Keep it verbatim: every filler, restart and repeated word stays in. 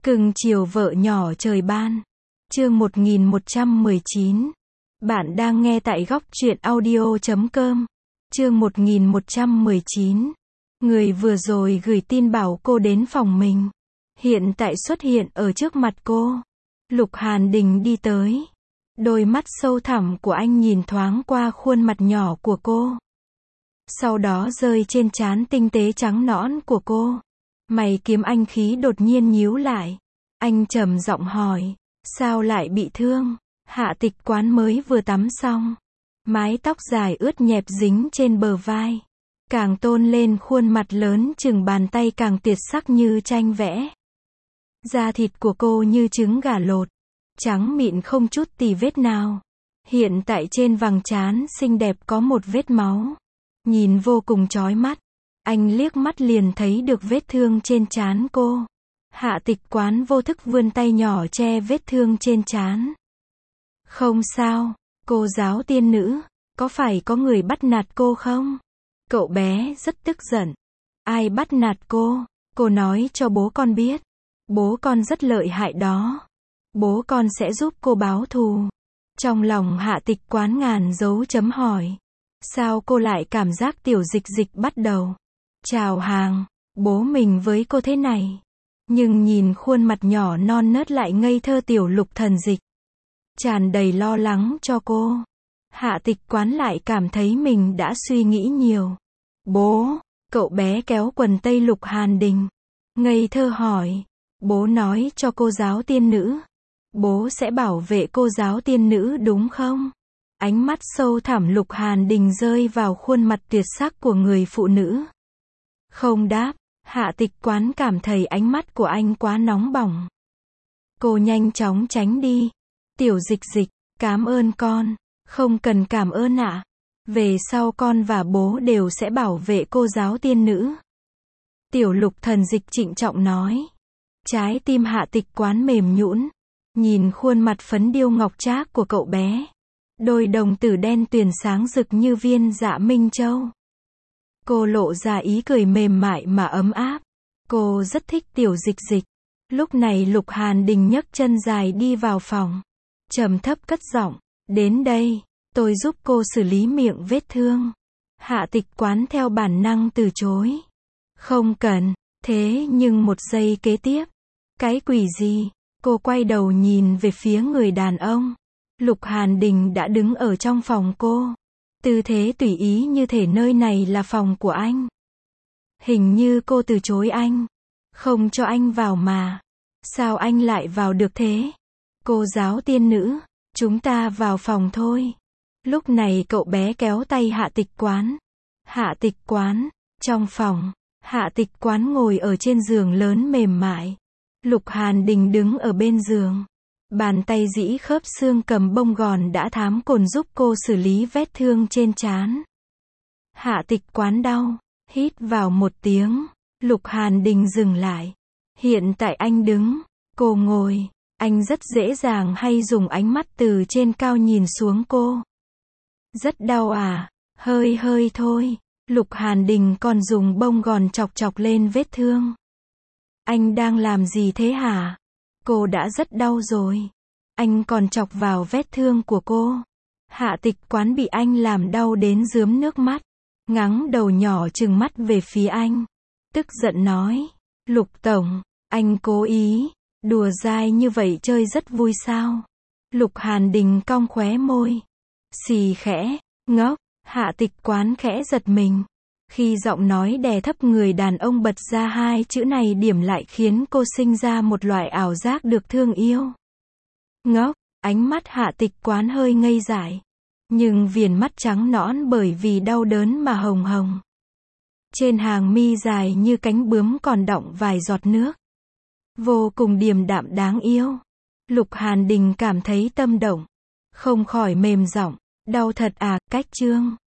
Cưng chiều vợ nhỏ trời ban. Chương một nghìn một trăm mười chín. Bạn đang nghe tại góc truyện audio chấm com. Chương một nghìn một trăm mười chín. Người vừa rồi gửi tin bảo cô đến phòng mình, hiện tại xuất hiện ở trước mặt cô. Lục Hàn Đình đi tới. Đôi mắt sâu thẳm của anh nhìn thoáng qua khuôn mặt nhỏ của cô, sau đó rơi trên trán tinh tế trắng nõn của cô. Mày kiếm anh khí đột nhiên nhíu lại. Anh trầm giọng hỏi, sao lại bị thương? Hạ Tịch Quán mới vừa tắm xong, mái tóc dài ướt nhẹp dính trên bờ vai, càng tôn lên khuôn mặt lớn chừng bàn tay càng tuyệt sắc như tranh vẽ. Da thịt của cô như trứng gà lột, trắng mịn không chút tì vết nào. Hiện tại trên vầng trán xinh đẹp có một vết máu, nhìn vô cùng chói mắt. Anh liếc mắt liền thấy được vết thương trên trán cô. Hạ Tịch Quán vô thức vươn tay nhỏ che vết thương trên trán. Không sao, cô giáo tiên nữ, có phải có người bắt nạt cô không? Cậu bé rất tức giận. Ai bắt nạt cô? Cô nói cho bố con biết. Bố con rất lợi hại đó. Bố con sẽ giúp cô báo thù. Trong lòng Hạ Tịch Quán ngàn dấu chấm hỏi. Sao cô lại cảm giác Tiểu Dịch Dịch bắt đầu chào hàng bố mình với cô thế này? Nhưng nhìn khuôn mặt nhỏ non nớt lại ngây thơ Tiểu Lục Thần Dịch, tràn đầy lo lắng cho cô, Hạ Tịch Quán lại cảm thấy mình đã suy nghĩ nhiều. Bố, cậu bé kéo quần tây Lục Hàn Đình, ngây thơ hỏi. Bố nói cho cô giáo tiên nữ, bố sẽ bảo vệ cô giáo tiên nữ đúng không? Ánh mắt sâu thẳm Lục Hàn Đình rơi vào khuôn mặt tuyệt sắc của người phụ nữ. Không đáp. Hạ Tịch Quán cảm thấy ánh mắt của anh quá nóng bỏng. Cô nhanh chóng tránh đi. Tiểu Dịch Dịch, cảm ơn con. Không cần cảm ơn ạ. Về sau con và bố đều sẽ bảo vệ cô giáo tiên nữ. Tiểu Lục Thần Dịch trịnh trọng nói. Trái tim Hạ Tịch Quán mềm nhũn, nhìn khuôn mặt phấn điêu ngọc trác của cậu bé. Đôi đồng tử đen tuyền sáng rực như viên dạ minh châu. Cô lộ ra ý cười mềm mại mà ấm áp. Cô rất thích Tiểu Dịch Dịch. Lúc này Lục Hàn Đình nhấc chân dài đi vào phòng, trầm thấp cất giọng, đến đây, tôi giúp cô xử lý miệng vết thương. Hạ Tịch Quán theo bản năng từ chối. Không cần. Thế nhưng một giây kế tiếp, cái quỷ gì? Cô quay đầu nhìn về phía người đàn ông. Lục Hàn Đình đã đứng ở trong phòng cô, tư thế tùy ý như thể nơi này là phòng của anh. Hình như cô từ chối anh, không cho anh vào mà. Sao anh lại vào được thế? Cô giáo tiên nữ, chúng ta vào phòng thôi. Lúc này cậu bé kéo tay Hạ Tịch Quán. Hạ Tịch Quán, trong phòng, Hạ Tịch Quán ngồi ở trên giường lớn mềm mại. Lục Hàn Đình đứng ở bên giường. Bàn tay dĩ khớp xương cầm bông gòn đã thám cồn giúp cô xử lý vết thương trên trán. Hạ Tịch Quán đau, hít vào một tiếng. Lục Hàn Đình dừng lại. Hiện tại anh đứng, cô ngồi. Anh rất dễ dàng hay dùng ánh mắt từ trên cao nhìn xuống cô. Rất đau à? Hơi hơi thôi. Lục Hàn Đình còn dùng bông gòn chọc chọc lên vết thương. Anh đang làm gì thế hả? Cô đã rất đau rồi. Anh còn chọc vào vết thương của cô. Hạ Tịch Quán bị anh làm đau đến rướm nước mắt, ngắng đầu nhỏ trừng mắt về phía anh, tức giận nói. Lục tổng, anh cố ý, đùa dai như vậy chơi rất vui sao? Lục Hàn Đình cong khóe môi. Xì khẽ, ngốc. Hạ Tịch Quán khẽ giật mình. Khi giọng nói đè thấp người đàn ông bật ra hai chữ này điểm lại khiến cô sinh ra một loại ảo giác được thương yêu. Ngốc, ánh mắt Hạ Tịch Quán hơi ngây dại, nhưng viền mắt trắng nõn bởi vì đau đớn mà hồng hồng. Trên hàng mi dài như cánh bướm còn đọng vài giọt nước. Vô cùng điềm đạm đáng yêu. Lục Hàn Đình cảm thấy tâm động, không khỏi mềm giọng. Đau thật à, cách trương.